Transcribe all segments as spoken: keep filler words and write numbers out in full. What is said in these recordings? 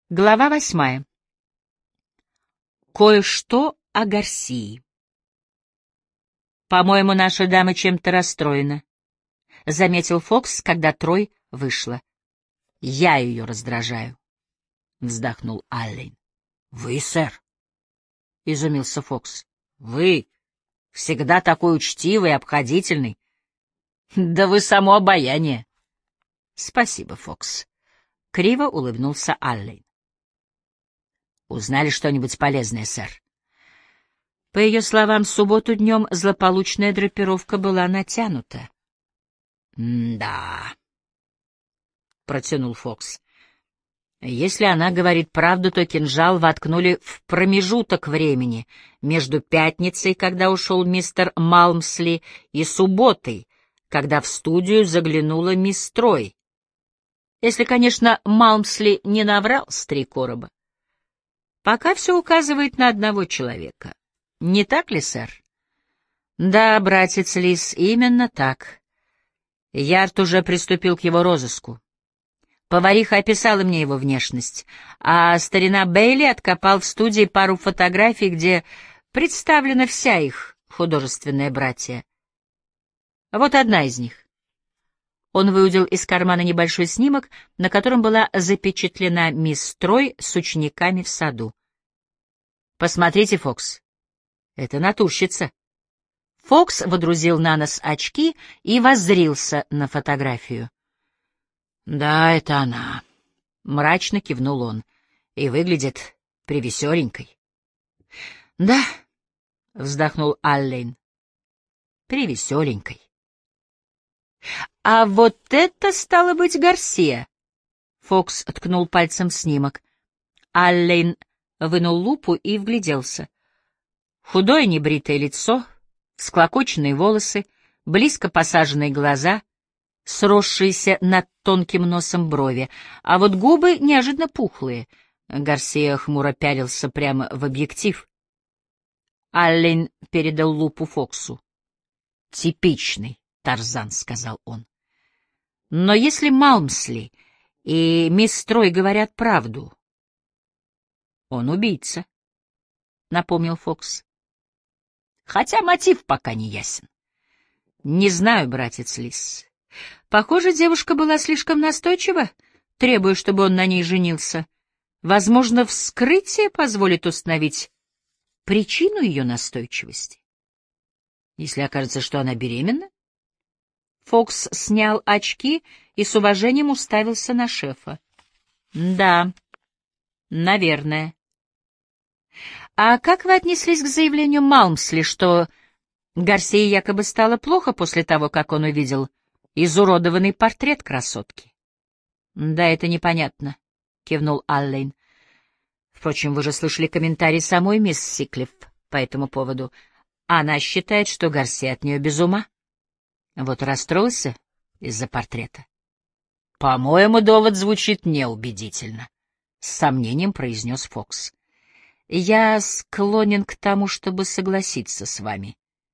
Глава восьмая. Кое-что о Гарсии. «По-моему, наша дама чем-то расстроена», — заметил Фокс, когда Трой вышла. «Я ее раздражаю», — вздохнул Аллен. «Вы, сэр?» — изумился Фокс. «Вы всегда такой учтивый и обходительный. Да вы само обаяние». «Спасибо, Фокс», — криво улыбнулся Аллен. «Узнали что-нибудь полезное, сэр?» По ее словам, в субботу днем злополучная драпировка была натянута. «Да», — протянул Фокс. «Если она говорит правду, то кинжал воткнули в промежуток времени между пятницей, когда ушел мистер Малмсли, и субботой, когда в студию заглянула мисс Трой. Если, конечно, Малмсли не наврал с три короба. Пока все указывает на одного человека. Не так ли, сэр?» «Да, братец Лис, именно так. Ярд уже приступил к его розыску. Повариха описала мне его внешность, а старина Бейли откопал в студии пару фотографий, где представлена вся их художественная братья. Вот одна из них». Он выудил из кармана небольшой снимок, на котором была запечатлена мисс Трой с учениками в саду. «Посмотрите, Фокс, это натурщица». Фокс водрузил на нос очки и воззрился на фотографию. «Да, это она», — мрачно кивнул он, — «и выглядит превеселенькой». «Да», — вздохнул Аллен, — «превеселенькой». «А вот это, стало быть, Гарсия!» Фокс ткнул пальцем в снимок. Аллен вынул лупу и вгляделся. Худое небритое лицо, всклокоченные волосы, близко посаженные глаза, сросшиеся над тонким носом брови, а вот губы неожиданно пухлые. Гарсия хмуро пялился прямо в объектив. Аллен передал лупу Фоксу. «Типичный Тарзан», — сказал он. «Но если Малмсли и мисс Трой говорят правду, он убийца», — напомнил Фокс. «Хотя мотив пока не ясен». «Не знаю, братец Лис. Похоже, девушка была слишком настойчива, требуя, чтобы он на ней женился. Возможно, вскрытие позволит установить причину ее настойчивости. Если окажется, что она беременна». Фокс снял очки и с уважением уставился на шефа. «Да, наверное». «А как вы отнеслись к заявлению Малмсли, что Гарсии якобы стало плохо после того, как он увидел изуродованный портрет красотки?» «Да, это непонятно», — кивнул Аллен. «Впрочем, вы же слышали комментарий самой мисс Сиклиф по этому поводу. Она считает, что Гарсия от нее без ума. Вот расстроился из-за портрета». «По-моему, довод звучит неубедительно», — с сомнением произнес Фокс. «Я склонен к тому, чтобы согласиться с вами.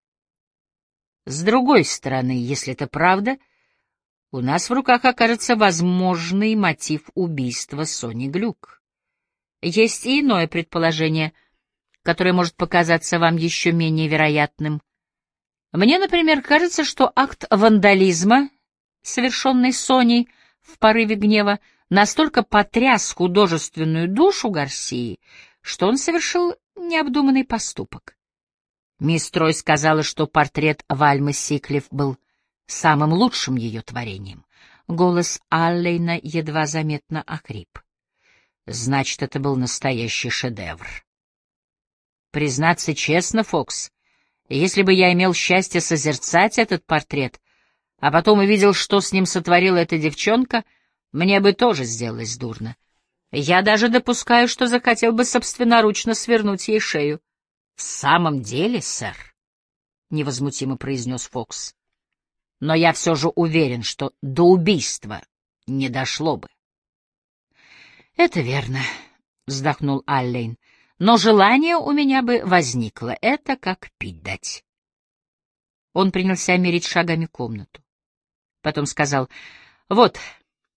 С другой стороны, если это правда, у нас в руках окажется возможный мотив убийства Сони Глюк. Есть и иное предположение, которое может показаться вам еще менее вероятным. Мне, например, кажется, что акт вандализма, совершенный Соней в порыве гнева, настолько потряс художественную душу Гарсии, что он совершил необдуманный поступок. Мисс Трой сказала, что портрет Вальмы Сиклиф был самым лучшим ее творением. Голос Аллена едва заметно охрип. Значит, это был настоящий шедевр. Признаться честно, Фокс, если бы я имел счастье созерцать этот портрет, а потом увидел, что с ним сотворила эта девчонка, мне бы тоже сделалось дурно. Я даже допускаю, что захотел бы собственноручно свернуть ей шею. — В самом деле, сэр, — невозмутимо произнес Фокс, — но я все же уверен, что до убийства не дошло бы. — Это верно, — вздохнул Аллен, — но желание у меня бы возникло. Это как пить дать. Он принялся мерить шагами комнату. Потом сказал: — Вот,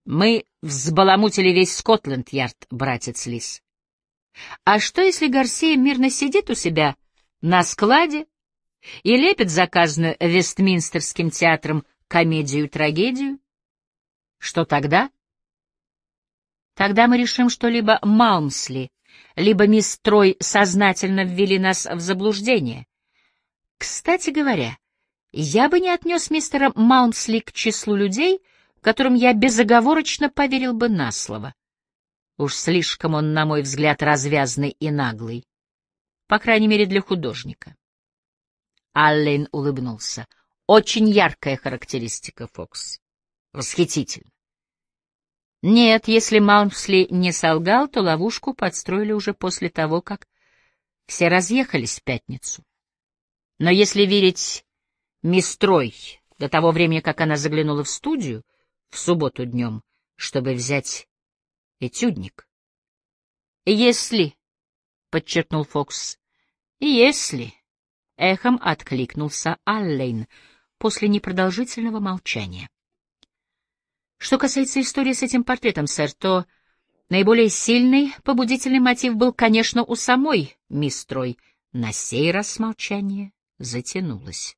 Мы взбаламутили весь Скотланд-Ярд, братец Лис. А что, если Гарсия мирно сидит у себя на складе и лепит заказанную Вестминстерским театром комедию-трагедию? Что тогда? Тогда мы решим, что либо Малмсли, либо мисс Трой сознательно ввели нас в заблуждение. Кстати говоря, я бы не отнес мистера Малмсли к числу людей, которым я безоговорочно поверил бы на слово. Уж слишком он, на мой взгляд, развязный и наглый. По крайней мере, для художника. Аллен улыбнулся. Очень яркая характеристика, Фокс. Восхитительно. Нет, если Малмсли не солгал, то ловушку подстроили уже после того, как все разъехались в пятницу. Но если верить мисс Трой, до того времени, как она заглянула в студию в субботу днем, чтобы взять этюдник. «Если», — подчеркнул Фокс, — «если», — эхом откликнулся Аллен после непродолжительного молчания. Что касается истории с этим портретом, сэр, то наиболее сильный побудительный мотив был, конечно, у самой мисс Трой. На сей раз молчание затянулось.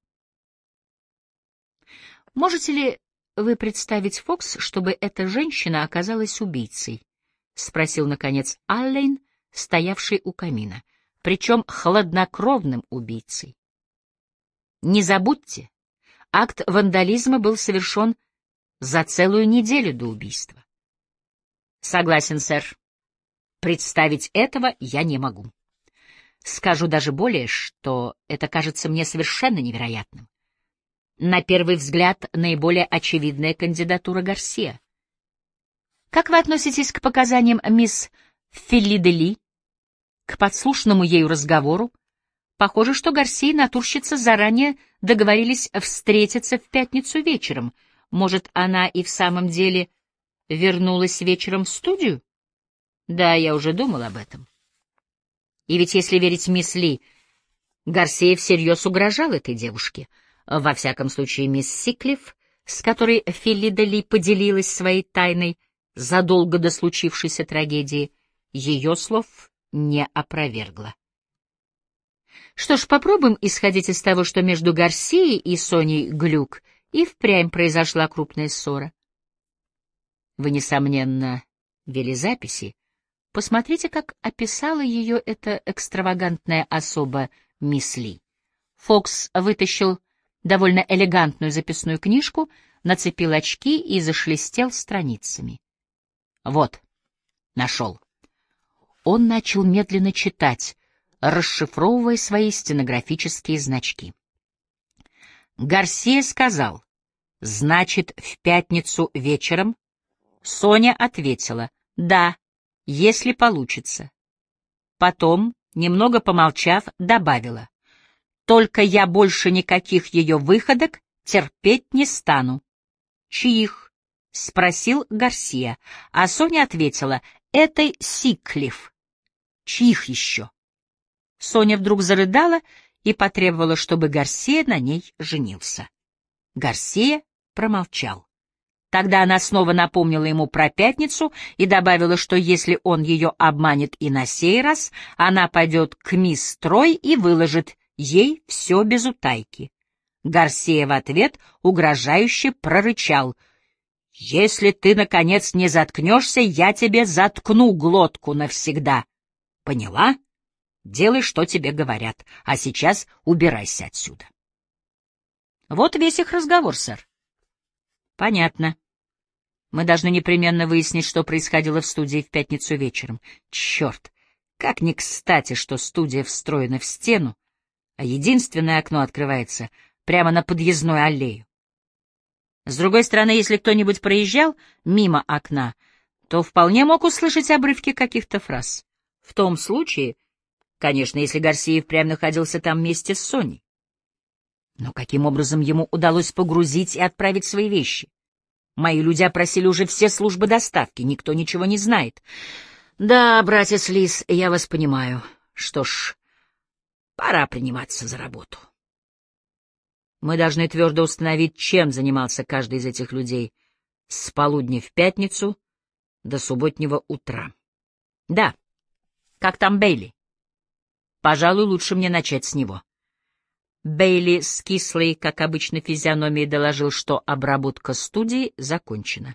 «Можете ли вы представить, Фокс, чтобы эта женщина оказалась убийцей?» — спросил, наконец, Аллен, стоявший у камина, причем хладнокровным убийцей. «Не забудьте, акт вандализма был совершен за целую неделю до убийства». «Согласен, сэр. Представить этого я не могу. Скажу даже более, что это кажется мне совершенно невероятным. На первый взгляд, наиболее очевидная кандидатура Гарсия. Как вы относитесь к показаниям мисс Филлиде-Ли, к подслушанному ею разговору? Похоже, что Гарсия и натурщица заранее договорились встретиться в пятницу вечером. Может, она и в самом деле вернулась вечером в студию? Да, я уже думал об этом. И ведь, если верить мисс Ли, Гарсия всерьез угрожал этой девушке. Во всяком случае, мисс Сиклифф, с которой Филлиде-Ли поделилась своей тайной задолго до случившейся трагедии, ее слов не опровергла. Что ж, попробуем исходить из того, что между Гарсией и Соней Глюк и впрямь произошла крупная ссора. Вы, несомненно, вели записи. Посмотрите, как описала ее эта экстравагантная особа мисс Ли. Фокс вытащил довольно элегантную записную книжку, нацепил очки и зашелестел страницами. Вот, нашел. Он начал медленно читать, расшифровывая свои стенографические значки. Гарсия сказал: «Значит, в пятницу вечером?» Соня ответила: «Да, если получится». Потом, немного помолчав, добавила: «Только я больше никаких ее выходок терпеть не стану». «Чьих?» — спросил Гарсия, а Соня ответила: «Этой Сиклифф». «Чьих еще?» Соня вдруг зарыдала и потребовала, чтобы Гарсия на ней женился. Гарсия промолчал. Тогда она снова напомнила ему про пятницу и добавила, что если он ее обманет и на сей раз, она пойдет к мисс Трой и выложит ей все без утайки. Гарсия в ответ угрожающе прорычал: «Если ты, наконец, не заткнешься, я тебе заткну глотку навсегда. Поняла? Делай, что тебе говорят, а сейчас убирайся отсюда». Вот весь их разговор, сэр. Понятно. Мы должны непременно выяснить, что происходило в студии в пятницу вечером. Черт, как не кстати, что студия встроена в стену, а единственное окно открывается прямо на подъездную аллею. С другой стороны, если кто-нибудь проезжал мимо окна, то вполне мог услышать обрывки каких-то фраз. В том случае, конечно, если Гарсия впрямь находился там вместе с Соней. Но каким образом ему удалось погрузить и отправить свои вещи? Мои люди опросили уже все службы доставки, никто ничего не знает. Да, братец Лис, я вас понимаю. Что ж, пора приниматься за работу. Мы должны твердо установить, чем занимался каждый из этих людей, С полудня в пятницу до субботнего утра. Да. Как там Бейли? Пожалуй, лучше мне начать с него. Бейли с кислой, как обычно, физиономией доложил, что обработка студии закончена.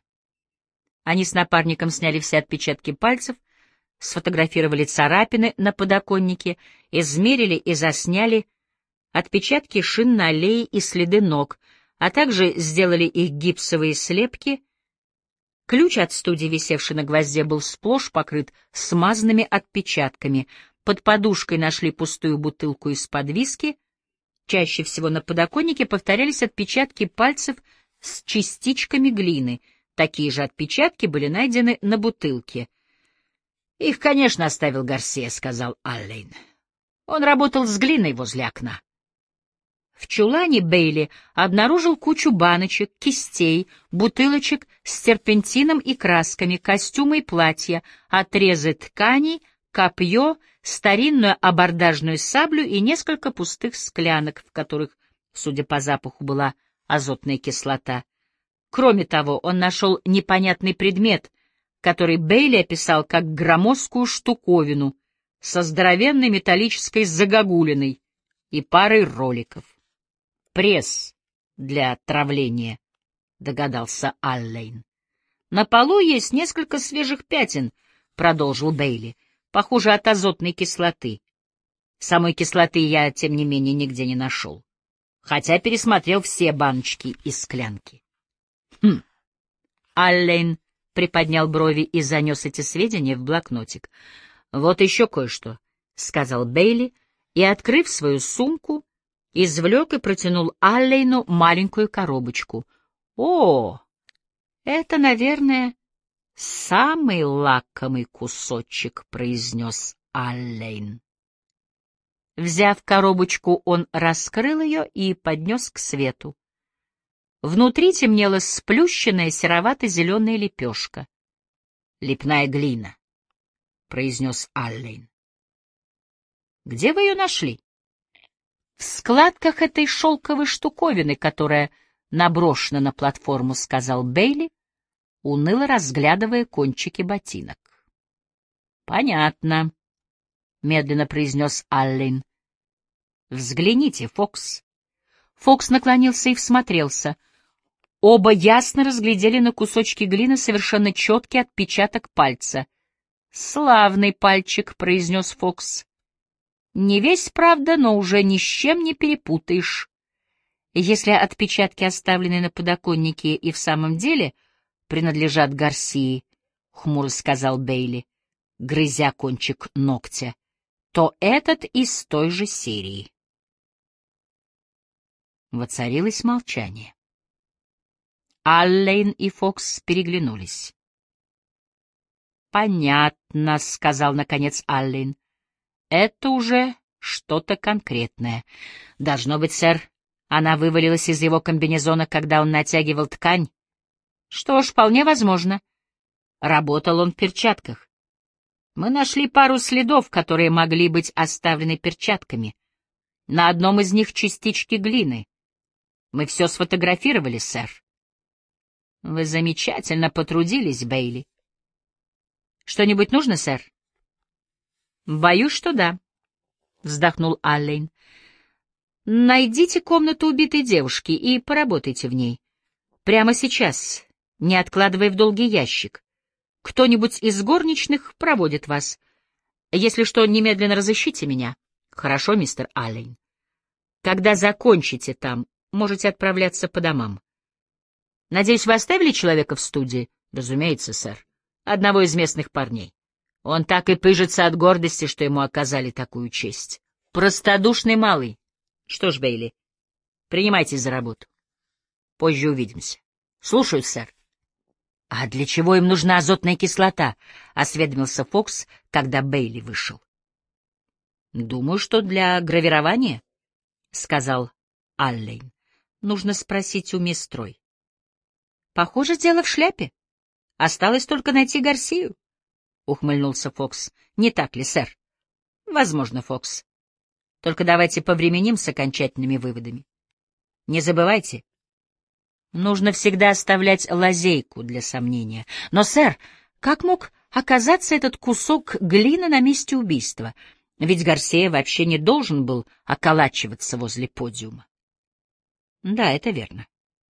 Они с напарником сняли все отпечатки пальцев, сфотографировали царапины на подоконнике, измерили и засняли отпечатки шин на аллее и следы ног, а также сделали их гипсовые слепки. Ключ от студии, висевший на гвозде, был сплошь покрыт смазанными отпечатками. Под подушкой нашли пустую бутылку из-под виски. Чаще всего на подоконнике повторялись отпечатки пальцев с частичками глины. Такие же отпечатки были найдены на бутылке. «Их, конечно, оставил Гарсия», — сказал Аллейн. «Он работал с глиной возле окна». В чулане Бейли обнаружил кучу баночек, кистей, бутылочек с терпентином и красками, костюмы и платья, отрезы тканей, копье, старинную абордажную саблю и несколько пустых склянок, в которых, судя по запаху, была азотная кислота. Кроме того, он нашел непонятный предмет, который Бейли описал как громоздкую штуковину со здоровенной металлической загогулиной и парой роликов. «Пресс для травления», — догадался Аллейн. «На полу есть несколько свежих пятен», — продолжил Бейли, — «похоже, от азотной кислоты. Самой кислоты я, тем не менее, нигде не нашел, хотя пересмотрел все баночки и склянки». «Хм». Аллейн приподнял брови и занес эти сведения в блокнотик. «Вот еще кое-что», — сказал Бейли, и, открыв свою сумку, извлек и протянул Аллейну маленькую коробочку. «О, это, наверное, самый лакомый кусочек», — произнес Аллейн. Взяв коробочку, он раскрыл ее и поднес к свету. Внутри темнела сплющенная серовато-зеленая лепешка. «Лепная глина», — произнес Аллейн. «Где вы ее нашли?» «В складках этой шелковой штуковины, которая наброшена на платформу», — сказал Бейли, уныло разглядывая кончики ботинок. «Понятно», — медленно произнес Аллейн. «Взгляните, Фокс». Фокс наклонился и всмотрелся. Оба ясно разглядели на кусочке глины совершенно четкий отпечаток пальца. «Славный пальчик», — произнес Фокс. «Не весь, правда, но уже ни с чем не перепутаешь. Если отпечатки, оставленные на подоконнике, и в самом деле принадлежат Гарсии», — хмуро сказал Бейли, грызя кончик ногтя, — «то этот из той же серии». Воцарилось молчание. Аллейн и Фокс переглянулись. «Понятно», — сказал, наконец, Аллейн. «Это уже что-то конкретное. Должно быть, сэр, она вывалилась из его комбинезона, когда он натягивал ткань. Что ж, вполне возможно. Работал он в перчатках. Мы нашли пару следов, которые могли быть оставлены перчатками. На одном из них частички глины. Мы все сфотографировали, сэр». «Вы замечательно потрудились, Бейли». «Что-нибудь нужно, сэр?» «Боюсь, что да», — вздохнул Аллейн. «Найдите комнату убитой девушки и поработайте в ней. Прямо сейчас, не откладывая в долгий ящик. Кто-нибудь из горничных проводит вас. Если что, немедленно разыщите меня». «Хорошо, мистер Аллейн. Когда закончите там, можете отправляться по домам. Надеюсь, вы оставили человека в студии?» «Разумеется, сэр. Одного из местных парней. Он так и пыжится от гордости, что ему оказали такую честь. Простодушный малый. Что ж, Бейли, принимайтесь за работу. Позже увидимся». «Слушаю, сэр». «А для чего им нужна азотная кислота?» — осведомился Фокс, когда Бейли вышел. «Думаю, что для гравирования», — сказал Аллейн. «Нужно спросить у мисс Трой». «Похоже, дело в шляпе. Осталось только найти Гарсию», — ухмыльнулся Фокс. «Не так ли, сэр?» «Возможно, Фокс. Только давайте повременим с окончательными выводами. Не забывайте, Нужно всегда оставлять лазейку для сомнения. Но, сэр, как мог оказаться этот кусок глины на месте убийства? Ведь Гарсия вообще не должен был околачиваться возле подиума. Да, это верно.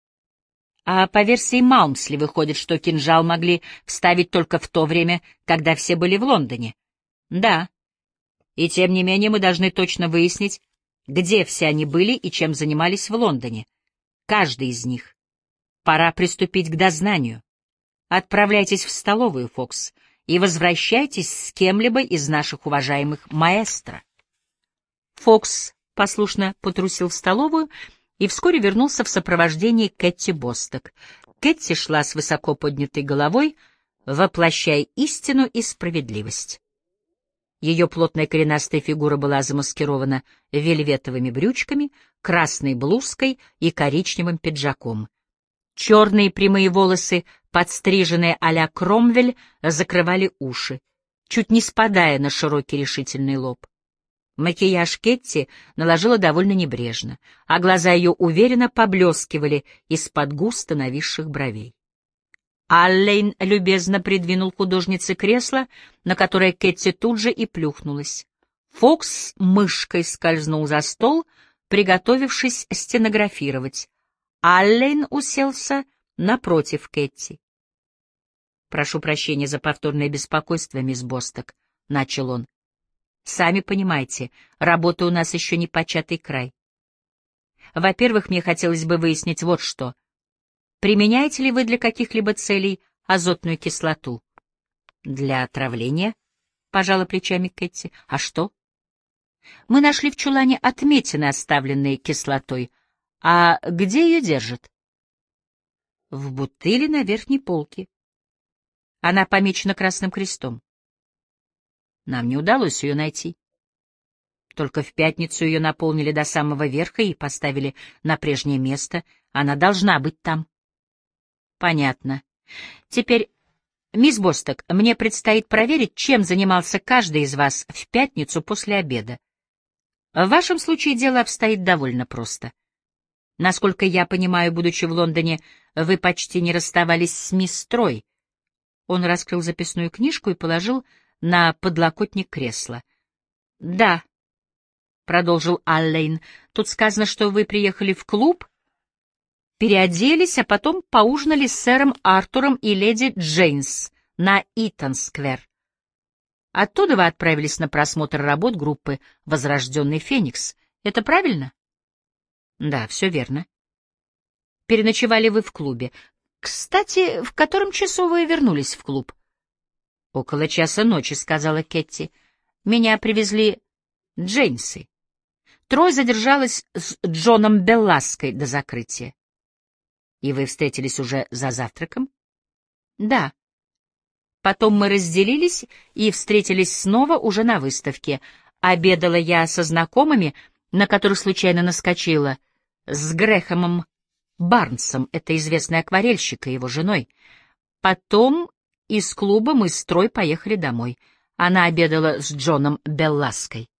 А по версии Маумсли выходит, что кинжал могли вставить только в то время, когда все были в Лондоне. Да. И тем не менее мы должны точно выяснить, где все они были и чем занимались в Лондоне. Каждый из них. Пора приступить к дознанию. Отправляйтесь в столовую, Фокс, и возвращайтесь с кем-либо из наших уважаемых маэстро. Фокс послушно потрусил в столовую и вскоре вернулся в сопровождении Кэтти Босток. Кэтти шла с высоко поднятой головой, воплощая истину и справедливость. Ее плотная коренастая фигура была замаскирована вельветовыми брючками, красной блузкой и коричневым пиджаком. Черные прямые волосы, подстриженные а-ля Кромвель, закрывали уши, чуть не спадая на широкий решительный лоб. Макияж Кэтти наложила довольно небрежно, а глаза ее уверенно поблескивали из-под густо нависших бровей. Аллейн любезно придвинул художнице кресло, на которое Кэтти тут же и плюхнулась. Фокс мышкой скользнул за стол, приготовившись стенографировать. Аллейн уселся напротив Кэтти. «Прошу прощения за повторное беспокойство, мисс Босток», — начал он. «Сами понимаете, работа у нас еще не початый край. Во-первых, мне хотелось бы выяснить вот что. Применяете ли вы для каких-либо целей азотную кислоту?» «Для отравления», — пожала плечами Кэтти. «А что?» «Мы нашли в чулане отметины, оставленные кислотой. А где ее держат?» «В бутыле на верхней полке. Она помечена красным крестом. Нам не удалось ее найти. Только в пятницу ее наполнили до самого верха и поставили на прежнее место. Она должна быть там». «Понятно. Теперь, мисс Босток, мне предстоит проверить, чем занимался каждый из вас в пятницу после обеда. В вашем случае дело обстоит довольно просто. Насколько я понимаю, будучи в Лондоне, вы почти не расставались с мисс Трой». Он раскрыл записную книжку и положил на подлокотник кресла. «Да», — продолжил Аллейн, — «тут сказано, что вы приехали в клуб, переоделись, а потом поужинали с сэром Артуром и леди Джейнс на Итон-сквер. Оттуда вы отправились на просмотр работ группы «Возрожденный Феникс». Это правильно?» «Да, все верно». «Переночевали вы в клубе. Кстати, в котором часу вы вернулись в клуб?» «Около часа ночи», — сказала Кэтти. «Меня привезли Джейнсы. Трой задержалась с Джоном Беллаской до закрытия». «И вы встретились уже за завтраком?» «Да. Потом мы разделились и встретились снова уже на выставке. Обедала я со знакомыми, на которых случайно наскочила, с Грэхэмом Барнсом, это известный акварельщик, и его женой. Потом из клуба мы с Трой поехали домой. Она обедала с Джоном Беллаской».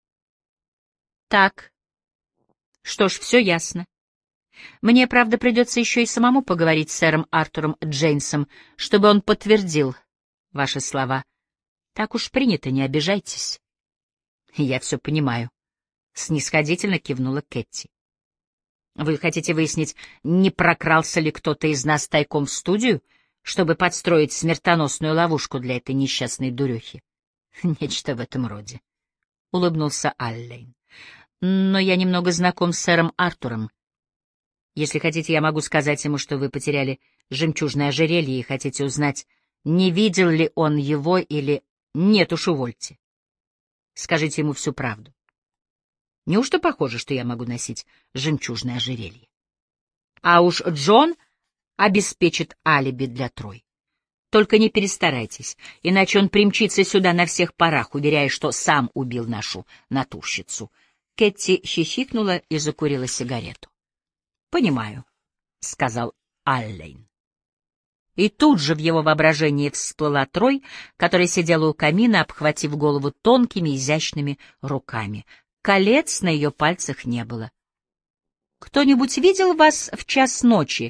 «Так. Что ж, все ясно. Мне, правда, придется еще и самому поговорить с сэром Артуром Джейнсом, чтобы он подтвердил ваши слова. Так уж принято, не обижайтесь». «Я все понимаю», — снисходительно кивнула Кэтти. «Вы хотите выяснить, не прокрался ли кто-то из нас тайком в студию, чтобы подстроить смертоносную ловушку для этой несчастной дурехи?» «Нечто в этом роде», — улыбнулся Аллейн. «Но я немного знаком с сэром Артуром. Если хотите, я могу сказать ему, что вы потеряли жемчужное ожерелье и хотите узнать, не видел ли он его или... Нет уж, увольте. Скажите ему всю правду. Неужто похоже, что я могу носить жемчужное ожерелье? А уж Джон обеспечит алиби для Трой. Только не перестарайтесь, иначе он примчится сюда на всех парах, уверяя, что сам убил нашу натурщицу». Кэтти хихикнула и закурила сигарету. «Понимаю», — сказал Аллейн. И тут же в его воображении всплыла Трой, которая сидела у камина, обхватив голову тонкими изящными руками. Колец на ее пальцах не было. «Кто-нибудь видел вас в час ночи,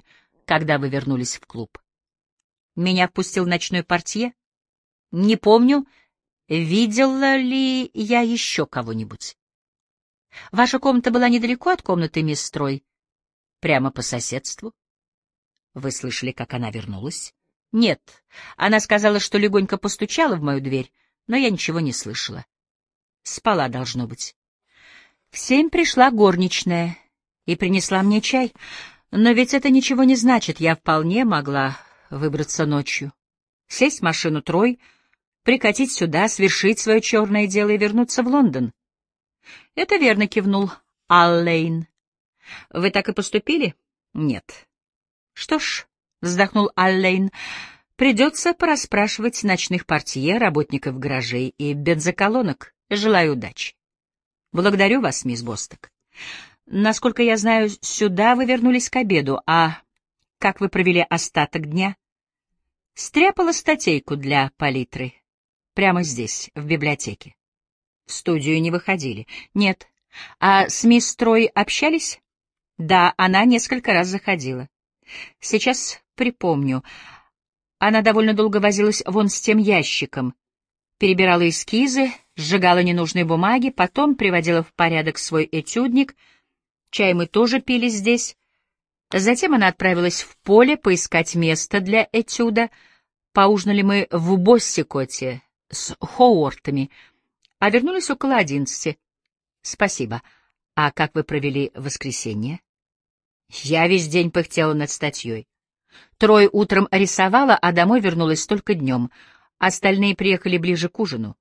когда вы вернулись в клуб. Меня впустил ночной портье. Не помню, видела ли я еще кого-нибудь. Ваша комната была недалеко от комнаты мисс Строй, прямо по соседству. Вы слышали, как она вернулась? Нет, она сказала, что легонько постучала в мою дверь, но я ничего не слышала. Спала, должно быть. В семь пришла горничная и принесла мне чай, но ведь это ничего не значит, я вполне могла выбраться ночью, сесть в машину Трой, прикатить сюда, свершить свое черное дело и вернуться в Лондон. — Это верно, — кивнул Аллейн. — Вы так и поступили? — Нет. — Что ж, — вздохнул Аллейн, — придется порасспрашивать ночных портье, работников гаражей и бензоколонок. Желаю удачи. — Благодарю вас, мисс Босток. Насколько я знаю, сюда вы вернулись к обеду, а как вы провели остаток дня? — Стряпала статейку для палитры. Прямо здесь, в библиотеке. В студию не выходили? Нет. А с мисс Трой общались? Да, она несколько раз заходила. Сейчас припомню. Она довольно долго возилась вон с тем ящиком. Перебирала эскизы, сжигала ненужные бумаги, потом приводила в порядок свой этюдник. Чай мы тоже пили здесь. Затем она отправилась в поле поискать место для этюда. Поужинали мы в Боссикоте с Хоуортами, а вернулись около одиннадцати. Спасибо. А как вы провели воскресенье? Я весь день пыхтела над статьей. Трой утром рисовала, а домой вернулась только днем. Остальные приехали ближе к ужину.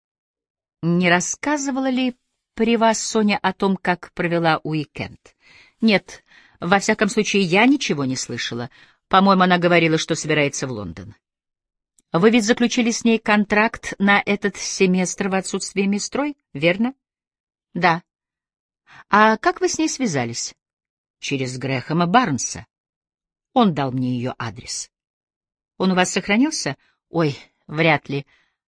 Не рассказывала ли при вас Соня о том, как провела уикенд? Нет, во всяком случае, я ничего не слышала. По-моему, она говорила, что собирается в Лондон. Вы ведь заключили с ней контракт на этот семестр в отсутствие мисс Трой, верно? Да. А как вы с ней связались? Через Грэхэма Барнса. Он дал мне ее адрес. Он у вас сохранился? Ой, вряд ли.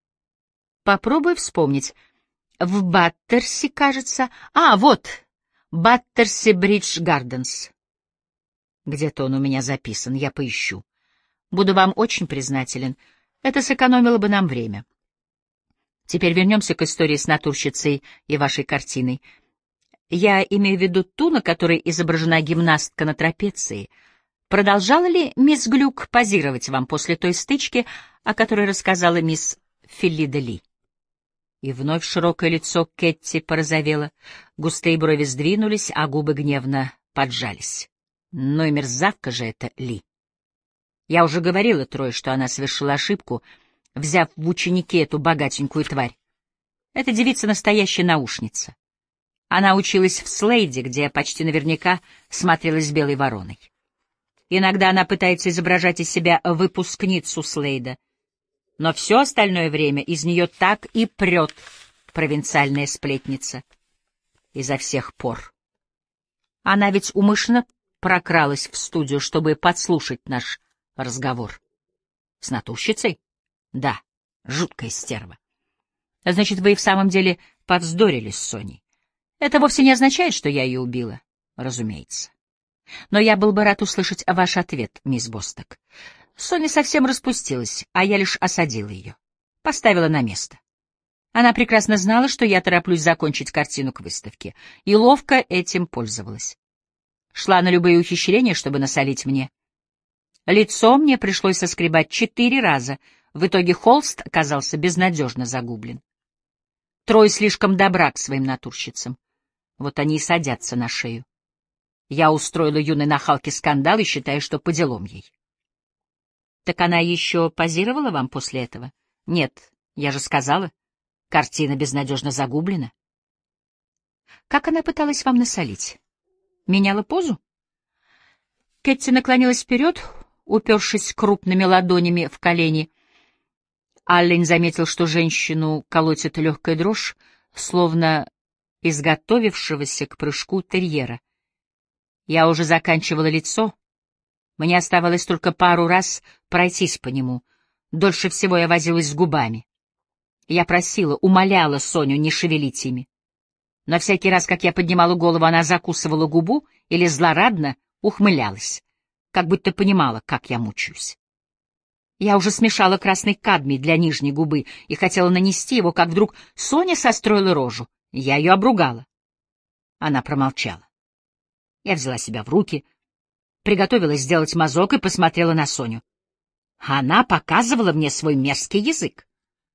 Попробуй вспомнить. В Баттерси, кажется. А, вот, Баттерси Бридж Гарденс. Где-то он у меня записан, я поищу. Буду вам очень признателен. Это сэкономило бы нам время. Теперь вернемся к истории с натурщицей и вашей картиной. Я имею в виду ту, на которой изображена гимнастка на трапеции. Продолжала ли мисс Глюк позировать вам после той стычки, о которой рассказала мисс Филлида Ли? И вновь широкое лицо Кэтти порозовело, густые брови сдвинулись, а губы гневно поджались. Ну и мерзавка же это Ли. Я уже говорила Трой, что она совершила ошибку, взяв в ученики эту богатенькую тварь. Эта девица настоящая наушница. Она училась в Слейде, где почти наверняка смотрелась белой вороной. Иногда она пытается изображать из себя выпускницу Слейда, но все остальное время из нее так и прет провинциальная сплетница. Изо всех пор. Она ведь умышленно прокралась в студию, чтобы подслушать наш разговор. С натурщицей? Да, жуткая стерва. Значит, вы и в самом деле повздорили с Соней. Это вовсе не означает, что я ее убила, разумеется. Но я был бы рад услышать ваш ответ, мисс Босток. Соня совсем распустилась, а я лишь осадила ее. Поставила на место. Она прекрасно знала, что я тороплюсь закончить картину к выставке, и ловко этим пользовалась. Шла на любые ухищрения, чтобы насолить мне. Лицо мне пришлось соскребать четыре раза. В итоге холст оказался безнадежно загублен. Трой слишком добра к своим натурщицам. Вот они и садятся на шею. Я устроила юной нахалке скандал и считаю, что по делам ей. Так она еще позировала вам после этого? Нет, я же сказала, картина безнадежно загублена. Как она пыталась вам насолить? Меняла позу? Кэтти наклонилась вперед, упершись крупными ладонями в колени. Аллен заметил, что женщину колотит легкая дрожь, словно изготовившегося к прыжку терьера. Я уже заканчивала лицо. Мне оставалось только пару раз пройтись по нему. Дольше всего я возилась с губами. Я просила, умоляла Соню не шевелить ими. Но всякий раз, как я поднимала голову, она закусывала губу или злорадно ухмылялась. как будто понимала, как я мучаюсь. Я уже смешала красный кадмий для нижней губы и хотела нанести его, как вдруг Соня состроила рожу. Я ее обругала. Она промолчала. Я взяла себя в руки, приготовилась сделать мазок и посмотрела на Соню. Она показывала мне свой мерзкий язык.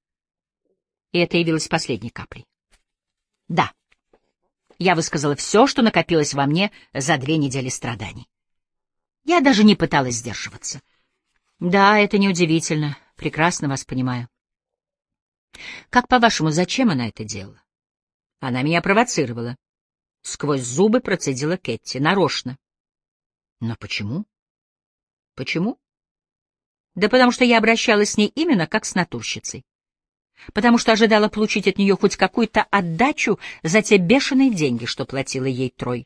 И это явилось последней каплей. Да, я высказала все, что накопилось во мне за две недели страданий. Я даже не пыталась сдерживаться. Да, это неудивительно. Прекрасно вас понимаю. Как, по-вашему, зачем она это делала? Она меня провоцировала. Сквозь зубы процедила Кэти. Нарочно. Но почему? Почему? Да потому что я обращалась с ней именно как с натурщицей. Потому что ожидала получить от нее хоть какую-то отдачу за те бешеные деньги, что платила ей Трой.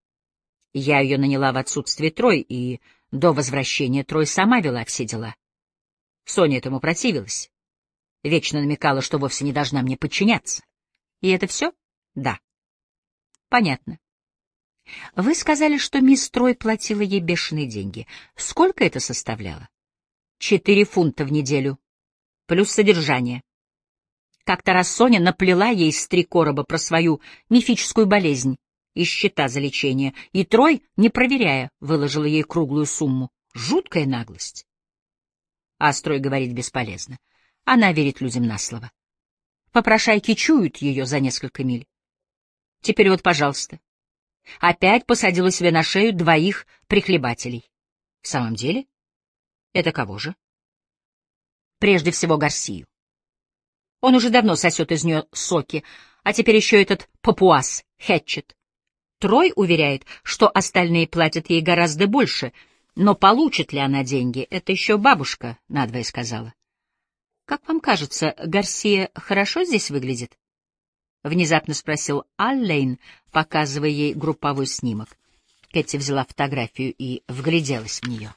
Я ее наняла в отсутствие Трой, и до возвращения Трой сама вела все дела. Соня этому противилась. Вечно намекала, что вовсе не должна мне подчиняться. И это все? Да. Понятно. Вы сказали, что мисс Трой платила ей бешеные деньги. Сколько это составляло? Четыре фунта в неделю. Плюс содержание. Как-то раз Соня наплела ей из три короба про свою мифическую болезнь и счета за лечение, и Трой, не проверяя, выложила ей круглую сумму. Жуткая наглость. А Трой говорит бесполезно. Она верит людям на слово. Попрошайки чуют ее за несколько миль. Теперь вот, пожалуйста. Опять посадила себе на шею двоих прихлебателей. В самом деле? Это кого же? Прежде всего Гарсию. Он уже давно сосет из нее соки, а теперь еще этот папуас, Хэтчет. Трой уверяет, что остальные платят ей гораздо больше, но получит ли она деньги, это еще бабушка надвое сказала. «Как вам кажется, Гарсия хорошо здесь выглядит?» — внезапно спросил Аллейн, показывая ей групповой снимок. Кэти взяла фотографию и вгляделась в нее.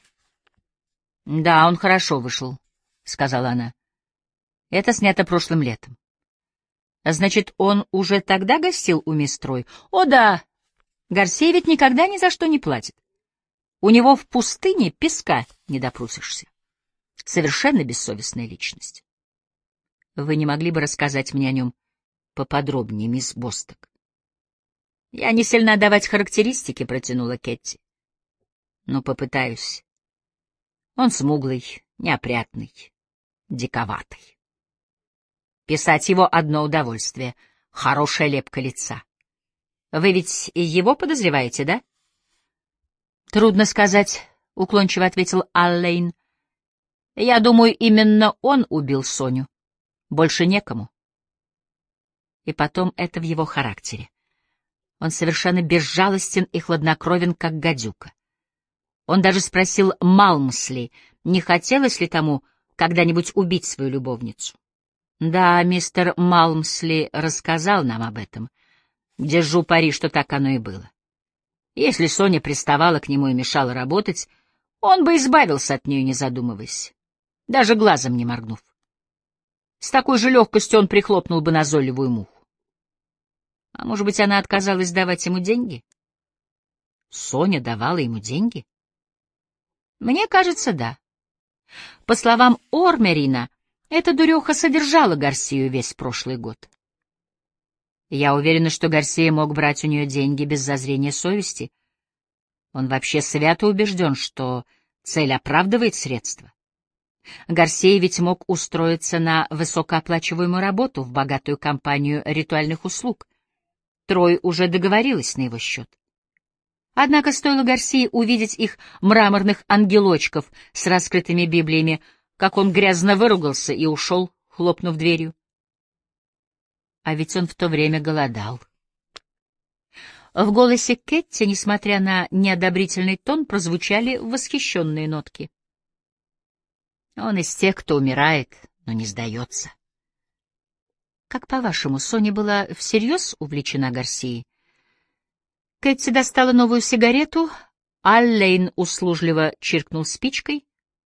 «Да, он хорошо вышел», — сказала она. «Это снято прошлым летом». «Значит, он уже тогда гостил у мисс Трой?» «О, да! Гарсия ведь никогда ни за что не платит. У него в пустыне песка не допросишься. Совершенно бессовестная личность. Вы не могли бы рассказать мне о нем поподробнее, мисс Босток?» «Я не сильно давать характеристики», — протянула Кэти. «Но попытаюсь. Он смуглый, неопрятный, диковатый. Писать его одно удовольствие, хорошая лепка лица. Вы ведь и его подозреваете, да?» «Трудно сказать», — уклончиво ответил Аллейн. «Я думаю, именно он убил Соню. Больше некому». И потом это в его характере. Он совершенно безжалостен и хладнокровен, как гадюка. Он даже спросил Малмсли, не хотелось ли тому когда-нибудь убить свою любовницу. Да, мистер Малмсли рассказал нам об этом. Держу пари, что так оно и было. Если Соня приставала к нему и мешала работать, он бы избавился от нее, не задумываясь, даже глазом не моргнув. С такой же легкостью он прихлопнул бы назойливую муху. А может быть, она отказалась давать ему деньги? Соня давала ему деньги? Мне кажется, да. По словам Ормерина, эта дуреха содержала Гарсию весь прошлый год. Я уверена, что Гарсия мог брать у нее деньги без зазрения совести. Он вообще свято убежден, что цель оправдывает средства. Гарсия ведь мог устроиться на высокооплачиваемую работу в богатую компанию ритуальных услуг. Трой уже договорилась на его счет. Однако стоило Гарсии увидеть их мраморных ангелочков с раскрытыми библиями, как он грязно выругался и ушел, хлопнув дверью. А ведь он в то время голодал. В голосе Кэтти, несмотря на неодобрительный тон, прозвучали восхищенные нотки. Он из тех, кто умирает, но не сдается. Как по-вашему, Соня была всерьез увлечена Гарсией? Кэтти достала новую сигарету, Аллейн услужливо чиркнул спичкой.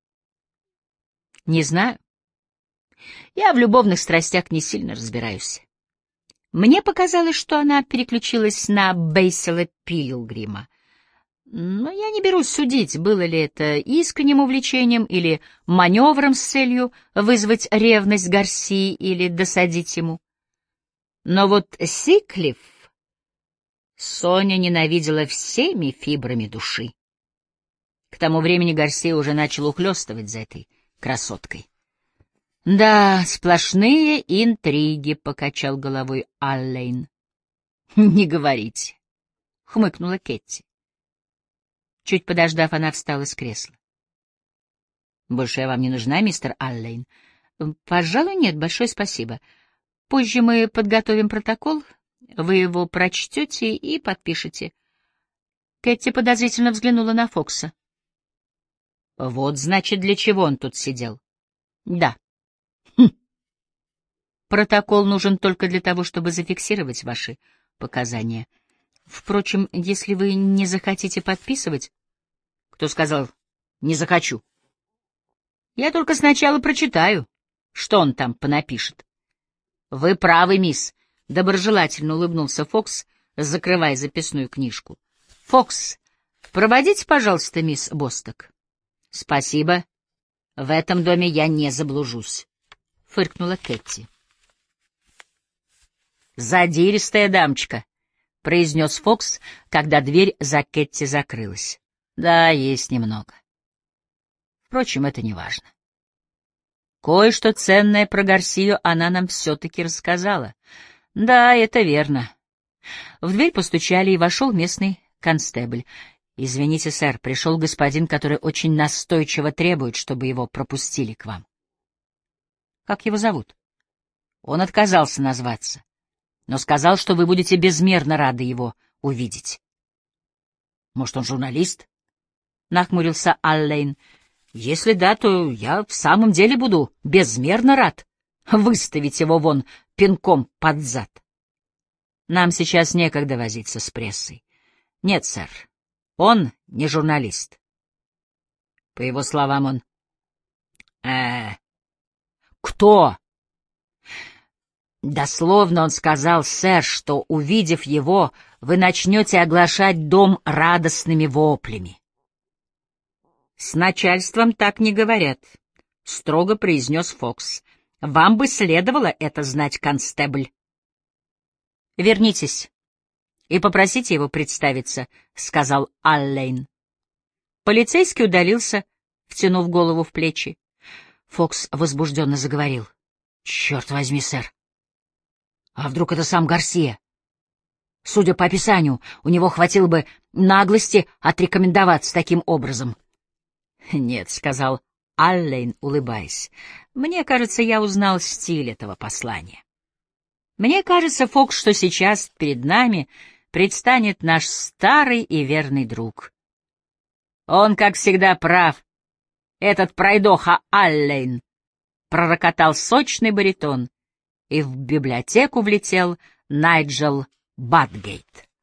Не знаю. Я в любовных страстях не сильно разбираюсь. Мне показалось, что она переключилась на Бейсила Пилгрима. Но я не берусь судить, было ли это искренним увлечением или маневром с целью вызвать ревность Гарсии или досадить ему. Но вот Сиклифф Соня ненавидела всеми фибрами души. К тому времени Гарсия уже начал ухлёстывать за этой красоткой. — Да, сплошные интриги, — покачал головой Аллейн. — Не говорите, — хмыкнула Кетти. Чуть подождав, она встала с кресла. — Больше я вам не нужна, мистер Аллейн? — Пожалуй, нет, большое спасибо. Позже мы подготовим протокол, вы его прочтете и подпишете. Кетти подозрительно взглянула на Фокса. — Вот, значит, для чего он тут сидел. — Да. — Хм. Протокол нужен только для того, чтобы зафиксировать ваши показания. Впрочем, если вы не захотите подписывать... Кто сказал «не захочу»? Я только сначала прочитаю, что он там понапишет. Вы правы, мисс, — доброжелательно улыбнулся Фокс, закрывая записную книжку. Фокс, проводите, пожалуйста, мисс Босток. Спасибо. В этом доме я не заблужусь, — фыркнула Кэти. Задиристая дамочка, — произнес Фокс, когда дверь за Кэти закрылась. Да, есть немного. Впрочем, это не важно. Кое-что ценное про Гарсию она нам все-таки рассказала. Да, это верно. В дверь постучали, и вошел местный констебль. «Извините, сэр, пришел господин, который очень настойчиво требует, чтобы его пропустили к вам». «Как его зовут?» Он отказался назваться, но сказал, что вы будете безмерно рады его увидеть. «Может, он журналист?» — нахмурился Аллейн. «Если да, то я в самом деле буду безмерно рад выставить его вон пинком под зад. Нам сейчас некогда возиться с прессой. Нет, сэр, он не журналист». По его словам, он... э Кто? Дословно он сказал, сэр, что, увидев его, вы начнете оглашать дом радостными воплями. «С начальством так не говорят», — строго произнес Фокс. «Вам бы следовало это знать, констебль». «Вернитесь и попросите его представиться», — сказал Аллейн. Полицейский удалился, втянув голову в плечи. Фокс возбужденно заговорил. «Черт возьми, сэр! А вдруг это сам Гарсия? Судя по описанию, у него хватило бы наглости отрекомендоваться таким образом». «Нет», — сказал Аллейн, улыбаясь, — «мне кажется, я узнал стиль этого послания. Мне кажется, Фокс, что сейчас перед нами предстанет наш старый и верный друг. Он, как всегда, прав. Этот пройдоха Аллейн», — пророкотал сочный баритон, и в библиотеку влетел Найджел Бадгейт.